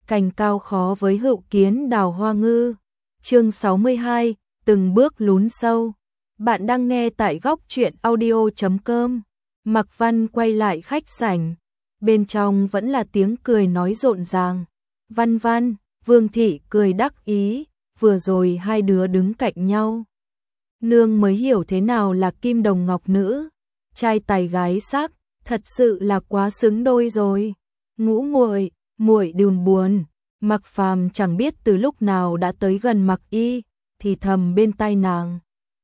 cành cao khó với hữu kiến đào hoa ngư. Chương 62, từng bước lún sâu. Bạn đang nghe tại góc truyện audio.com. Mạc Văn quay lại khách sảnh. Bên trong vẫn là tiếng cười nói rộn ràng. Văn Văn, Vương Thị cười đắc ý, vừa rồi hai đứa đứng cạnh nhau. Nương mới hiểu thế nào là kim đồng ngọc nữ. Trai tài gái sắc, thật sự là quá xứng đôi rồi. Ngũ muội, muội đừng buồn. Mạc Phàm chẳng biết từ lúc nào đã tới gần Mạc Y, thì thầm bên tai nàng.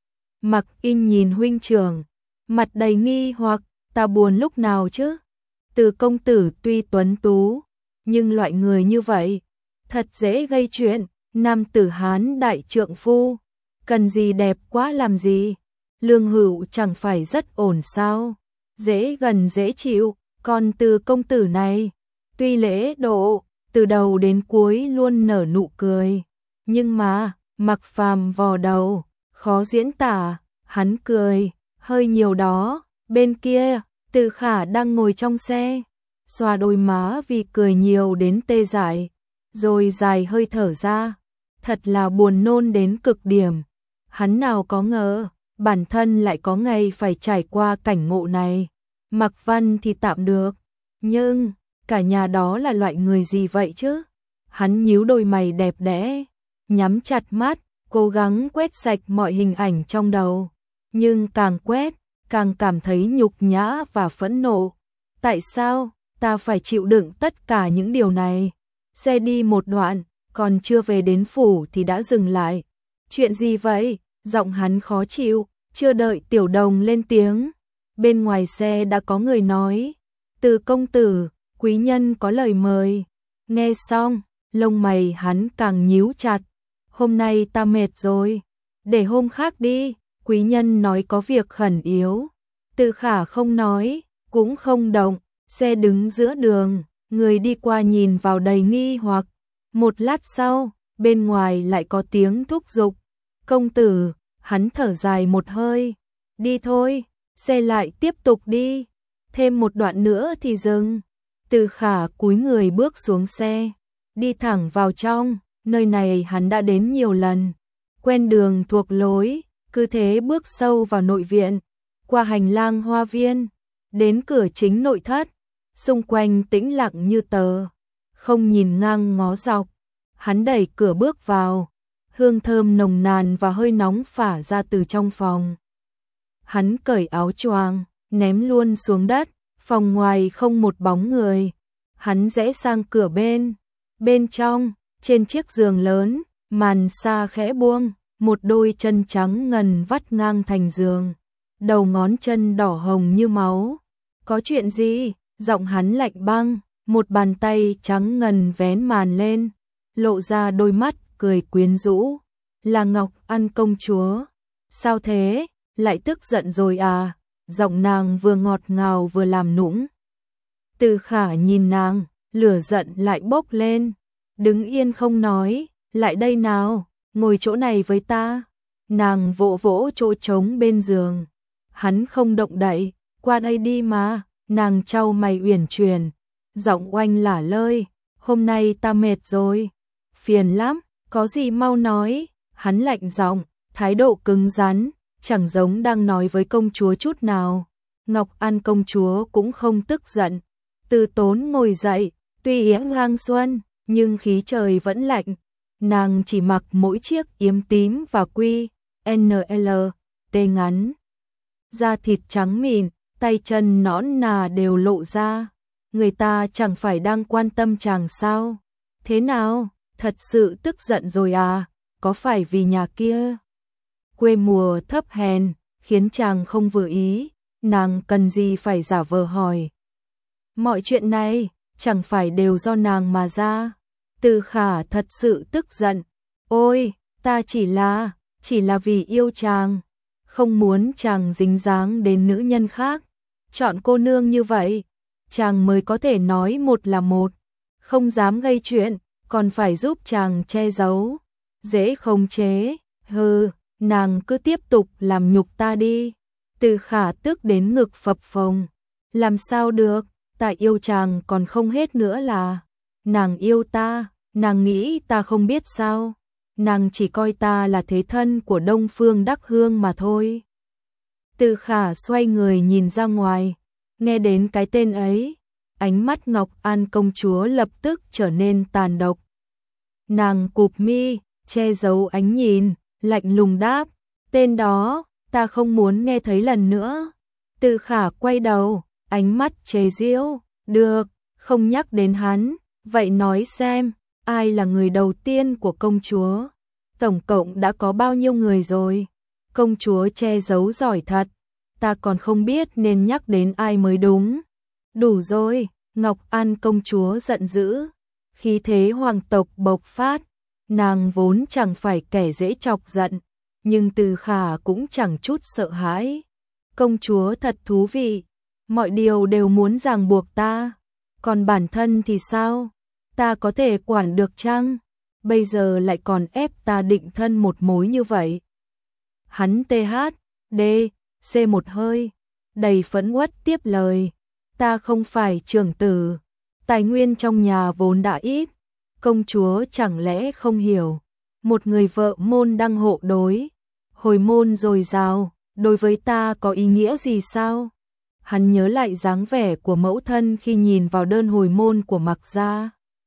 Mạc Y nhìn huynh trưởng, mặt đầy nghi hoặc, ta buồn lúc nào chứ? Từ công tử tuy tuấn tú, nhưng loại người như vậy, thật dễ gây chuyện. Nam tử Hán đại trượng phu, cần gì đẹp quá làm gì? Lương Hữu chẳng phải rất ổn sao? Dễ gần dễ chịu, còn Từ công tử này, tuy lễ độ, từ đầu đến cuối luôn nở nụ cười, nhưng mà, Mạc Phàm vò đầu, khó diễn tả, hắn cười, hơi nhiều đó. Bên kia, Từ Khả đang ngồi trong xe, xoa đôi má vì cười nhiều đến tê dại, rồi dài hơi thở ra, thật là buồn nôn đến cực điểm. Hắn nào có ngờ, bản thân lại có ngày phải trải qua cảnh ngộ này. Mạc Văn thì tạm được, nhưng cả nhà đó là loại người gì vậy chứ? Hắn nhíu đôi mày đẹp đẽ, nhắm chặt mắt, cố gắng quét sạch mọi hình ảnh trong đầu, nhưng càng quét, càng cảm thấy nhục nhã và phẫn nộ. Tại sao ta phải chịu đựng tất cả những điều này? Xe đi một đoạn, còn chưa về đến phủ thì đã dừng lại. Chuyện gì vậy? Giọng hắn khó chịu, chưa đợi Tiểu Đồng lên tiếng, bên ngoài xe đã có người nói, Từ công tử, quý nhân có lời mời. Nghe xong, lông mày hắn càng nhíu chặt. Hôm nay ta mệt rồi, để hôm khác đi. Quý nhân nói có việc khẩn yếu. Từ Khả không nói, cũng không động, xe đứng giữa đường, người đi qua nhìn vào đầy nghi hoặc. Một lát sau, bên ngoài lại có tiếng thúc giục. Công tử, hắn thở dài một hơi. Đi thôi, xe lại tiếp tục đi. Thêm một đoạn nữa thì dừng. Từ Khả cúi người bước xuống xe, đi thẳng vào trong. Nơi này hắn đã đến nhiều lần, quen đường thuộc lối, cứ thế bước sâu vào nội viện, qua hành lang hoa viên, đến cửa chính nội thất. Xung quanh tĩnh lặng như tờ, không nhìn ngang ngó dọc. Hắn đẩy cửa bước vào, hương thơm nồng nàn và hơi nóng phả ra từ trong phòng. Hắn cởi áo choàng, ném luôn xuống đất, phòng ngoài không một bóng người. Hắn rẽ sang cửa bên trong, trên chiếc giường lớn, màn sa khẽ buông, một đôi chân trắng ngần vắt ngang thành giường, đầu ngón chân đỏ hồng như máu. Có chuyện gì? Giọng hắn lạnh băng, một bàn tay trắng ngần vén màn lên, lộ ra đôi mắt cười quyến rũ. Là Ngọc An công chúa. Sao thế? Lại tức giận rồi à? Giọng nàng vừa ngọt ngào vừa làm nũng. Từ Khả nhìn nàng, lửa giận lại bốc lên. Đứng yên không nói, lại đây nào, ngồi chỗ này với ta. Nàng vỗ vỗ chỗ trống bên giường. Hắn không động đậy, qua đây đi mà. Nàng chau mày uyển chuyển, giọng oanh lả lơi, hôm nay ta mệt rồi, phiền lắm, có gì mau nói. Hắn lạnh giọng, thái độ cứng rắn, chẳng giống đang nói với công chúa chút nào. Ngọc An công chúa cũng không tức giận, từ tốn ngồi dậy, tuy yếm gang xuân, nhưng khí trời vẫn lạnh. Nàng chỉ mặc mỗi chiếc yếm tím và quy NL tê ngắn, da thịt trắng mịn, tay chân nõn nà đều lộ ra. Người ta chẳng phải đang quan tâm chàng sao? Thế nào? Thật sự tức giận rồi à? Có phải vì nhà kia quê mùa thấp hèn khiến chàng không vừa ý? Nàng cần gì phải giả vờ hỏi. Mọi chuyện này chẳng phải đều do nàng mà ra. Từ Khả thật sự tức giận. Ôi, ta chỉ là vì yêu chàng, không muốn chàng dính dáng đến nữ nhân khác. Chọn cô nương như vậy, chàng mới có thể nói một là một, không dám gây chuyện, còn phải giúp chàng che giấu. Dễ khống chế, hừ, nàng cứ tiếp tục làm nhục ta đi. Từ Khả tức đến ngực phập phồng. Làm sao được, ta yêu chàng còn không hết nữa là. nàng yêu ta, nàng nghĩ ta không biết sao, nàng chỉ coi ta là thế thân của Đông Phương Đắc Hương mà thôi. Từ Khả xoay người nhìn ra ngoài, nghe đến cái tên ấy, ánh mắt Ngọc An công chúa lập tức trở nên tàn độc. Nàng cụp mi, che giấu ánh nhìn, lạnh lùng đáp, tên đó, ta không muốn nghe thấy lần nữa. Từ Khả quay đầu, ánh mắt chế giễu, được, không nhắc đến hắn, vậy nói xem, ai là người đầu tiên của công chúa? Tổng cộng đã có bao nhiêu người rồi? Công chúa che giấu giỏi thật, ta còn không biết nên nhắc đến ai mới đúng. Đủ rồi, Ngọc An công chúa giận dữ, khí thế hoàng tộc bộc phát, nàng vốn chẳng phải kẻ dễ chọc giận, nhưng Từ Khả cũng chẳng chút sợ hãi. Công chúa thật thú vị, mọi điều đều muốn ràng buộc ta, còn bản thân thì sao? Ta có thể quản được chăng? Bây giờ lại còn ép ta định thân một mối như vậy. Hắn C một hơi, đầy phẫn uất tiếp lời, ta không phải trưởng tử, tài nguyên trong nhà vốn đã ít, công chúa chẳng lẽ không hiểu, một người vợ môn đăng hộ đối, hồi môn dồi dào, đối với ta có ý nghĩa gì sao? Hắn nhớ lại dáng vẻ của mẫu thân khi nhìn vào đơn hồi môn của Mạc gia.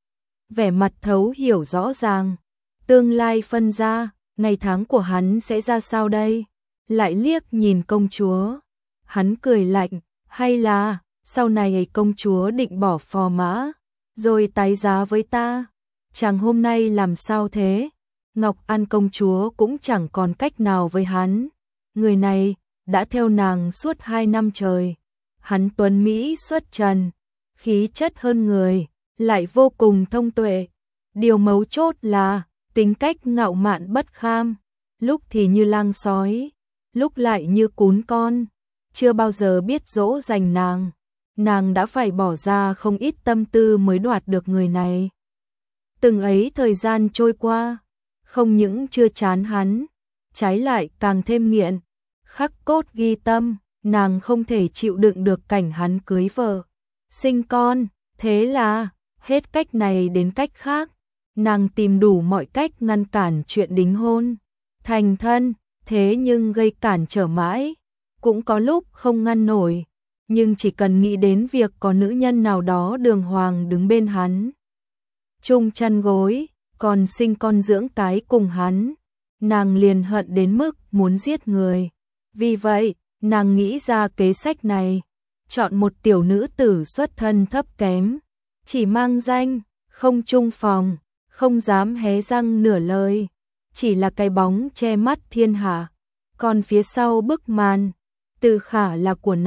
Vẻ mặt thấu hiểu rõ ràng, tương lai phân ra, ngày tháng của hắn sẽ ra sao đây? Lại liếc nhìn công chúa, hắn cười lạnh, hay là sau này công chúa định bỏ phò mã, rồi tái giá với ta? Chàng hôm nay làm sao thế? Ngọc An công chúa cũng chẳng còn cách nào với hắn. Người này đã theo nàng suốt 2 năm trời. Hắn tuấn mỹ xuất trần, khí chất hơn người, lại vô cùng thông tuệ. Điều mấu chốt là tính cách ngạo mạn bất kham, lúc thì như lang sói, lúc lại như cún con, chưa bao giờ biết dỗ dành nàng. Nàng đã phải bỏ ra không ít tâm tư mới đoạt được người này. Từng ấy thời gian trôi qua, không những chưa chán hắn, trái lại càng thêm nghiện, khắc cốt ghi tâm, nàng không thể chịu đựng được cảnh hắn cưới vợ, sinh con, thế là hết cách này đến cách khác, nàng tìm đủ mọi cách ngăn cản chuyện đính hôn, thành thân, thế nhưng gây cản trở mãi, cũng có lúc không ngăn nổi, nhưng chỉ cần nghĩ đến việc có nữ nhân nào đó đường hoàng đứng bên hắn, chung chăn gối, còn sinh con dưỡng cái cùng hắn, nàng liền hận đến mức muốn giết người. Vì vậy, nàng nghĩ ra kế sách này, chọn một tiểu nữ tử xuất thân thấp kém, chỉ mang danh, không chung phòng, không dám hé răng nửa lời, chỉ là cái bóng che mắt thiên hạ. Còn phía sau bức màn, Từ Khả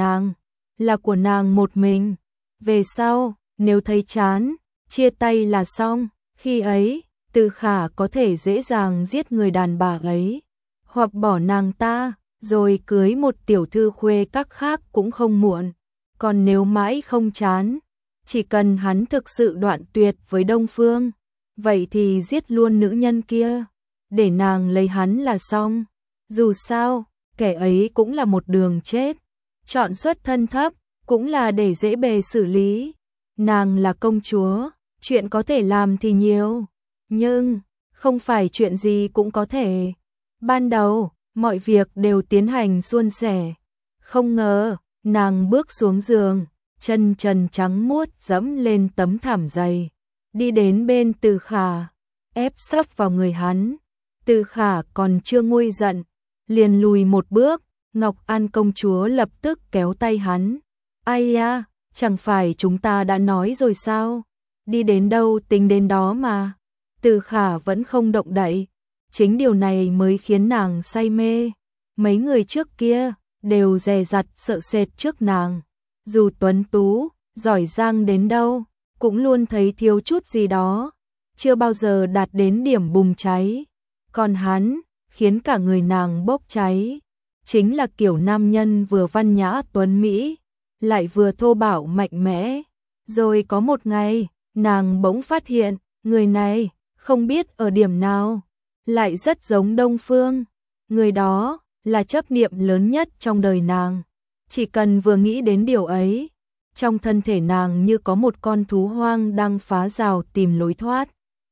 là của nàng một mình. Về sau, nếu thấy chán, chia tay là xong, khi ấy, Từ Khả có thể dễ dàng giết người đàn bà ấy, hoặc bỏ nàng ta, rồi cưới một tiểu thư khuê các khác cũng không muộn. Còn nếu mãi không chán, chỉ cần hắn thực sự đoạn tuyệt với Đông Phương, vậy thì giết luôn nữ nhân kia, để nàng lấy hắn là xong. Dù sao, kẻ ấy cũng là một đường chết, chọn xuất thân thấp, cũng là để dễ bề xử lý. Nàng là công chúa, chuyện có thể làm thì nhiều, nhưng không phải chuyện gì cũng có thể. Ban đầu, mọi việc đều tiến hành suôn sẻ. Không ngờ, nàng bước xuống giường, chân trần trắng muốt dẫm lên tấm thảm dày, đi đến bên Từ Khả, ép sấp vào người hắn. Từ Khả còn chưa nguôi giận, liền lùi một bước, Ngọc An công chúa lập tức kéo tay hắn. Ai ya, chẳng phải chúng ta đã nói rồi sao? Đi đến đâu tính đến đó mà. Từ Khả vẫn không động đậy. Chính điều này mới khiến nàng say mê. Mấy người trước kia đều dè dặt sợ sệt trước nàng. Dù tuấn tú, giỏi giang đến đâu, cũng luôn thấy thiếu chút gì đó. Chưa bao giờ đạt đến điểm bùng cháy. Còn hắn, khiến cả người nàng bốc cháy. Chính là kiểu nam nhân vừa văn nhã tuấn mỹ, lại vừa thô bạo mạnh mẽ. Rồi có một ngày, nàng bỗng phát hiện, người này, không biết ở điểm nào, lại rất giống Đông Phương. Người đó là chấp niệm lớn nhất trong đời nàng. Chỉ cần vừa nghĩ đến điều ấy, trong thân thể nàng như có một con thú hoang đang phá rào tìm lối thoát.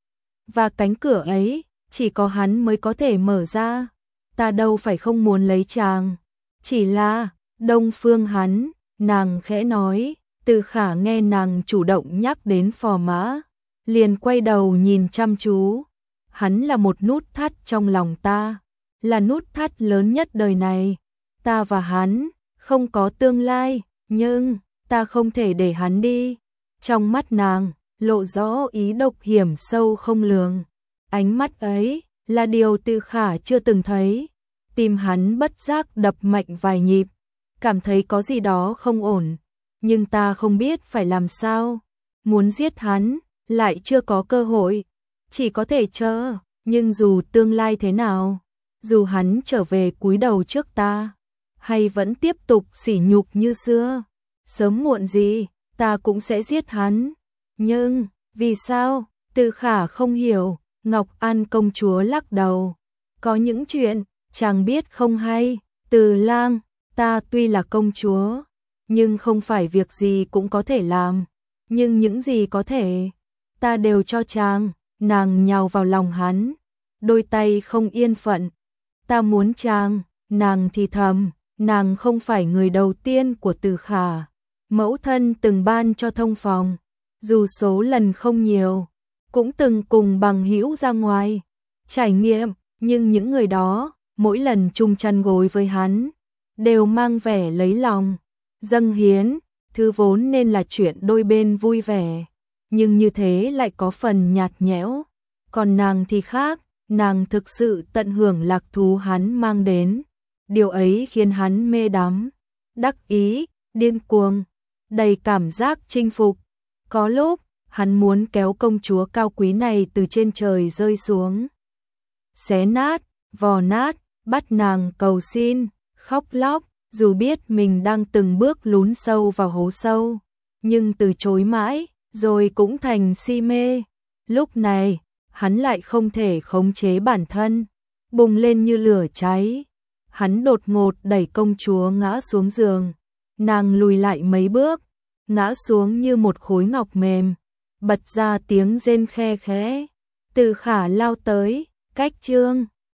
Và cánh cửa ấy, chỉ có hắn mới có thể mở ra. Ta đâu phải không muốn lấy chàng, chỉ là Đông Phương hắn, nàng khẽ nói. Từ Khả nghe nàng chủ động nhắc đến phò mã, liền quay đầu nhìn chăm chú. Hắn là một nút thắt trong lòng ta, là nút thắt lớn nhất đời này. Ta và hắn không có tương lai, nhưng ta không thể để hắn đi. Trong mắt nàng lộ rõ ý độc hiểm sâu không lường. Ánh mắt ấy là điều Từ Khả chưa từng thấy. Tim hắn bất giác đập mạnh vài nhịp, cảm thấy có gì đó không ổn. Nhưng ta không biết phải làm sao. Muốn giết hắn, lại chưa có cơ hội. Chỉ có thể chờ, nhưng dù tương lai thế nào, dù hắn trở về cúi đầu trước ta, hay vẫn tiếp tục sỉ nhục như xưa, sớm muộn gì, ta cũng sẽ giết hắn. Nhưng, vì sao? Từ Khả không hiểu. Ngọc An công chúa lắc đầu. Có những chuyện, chàng biết không hay. Từ Lang, ta tuy là công chúa, nhưng không phải việc gì cũng có thể làm. Nhưng những gì có thể, ta đều cho chàng. Nàng nhào vào lòng hắn, đôi tay không yên phận. Ta muốn chàng, nàng thì thầm. Nàng không phải người đầu tiên của Từ Khả. Mẫu thân từng ban cho thông phòng, dù số lần không nhiều, cũng từng cùng bằng hữu ra ngoài trải nghiệm, nhưng những người đó, mỗi lần chung chăn gối với hắn, đều mang vẻ lấy lòng, dâng hiến, thứ vốn nên là chuyện đôi bên vui vẻ, nhưng như thế lại có phần nhạt nhẽo. Còn nàng thì khác, nàng thực sự tận hưởng lạc thú hắn mang đến. Điều ấy khiến hắn mê đắm, đắc ý, điên cuồng, đầy cảm giác chinh phục. Có lúc, hắn muốn kéo công chúa cao quý này từ trên trời rơi xuống, xé nát, vò nát, bắt nàng cầu xin, khóc lóc, dù biết mình đang từng bước lún sâu vào hố sâu, nhưng từ chối mãi, rồi cũng thành si mê. Lúc này, hắn lại không thể khống chế bản thân, bùng lên như lửa cháy. Hắn đột ngột đẩy công chúa ngã xuống giường, nàng lùi lại mấy bước, ngã xuống như một khối ngọc mềm, bật ra tiếng rên khe khẽ. Từ Khả lao tới, cách chương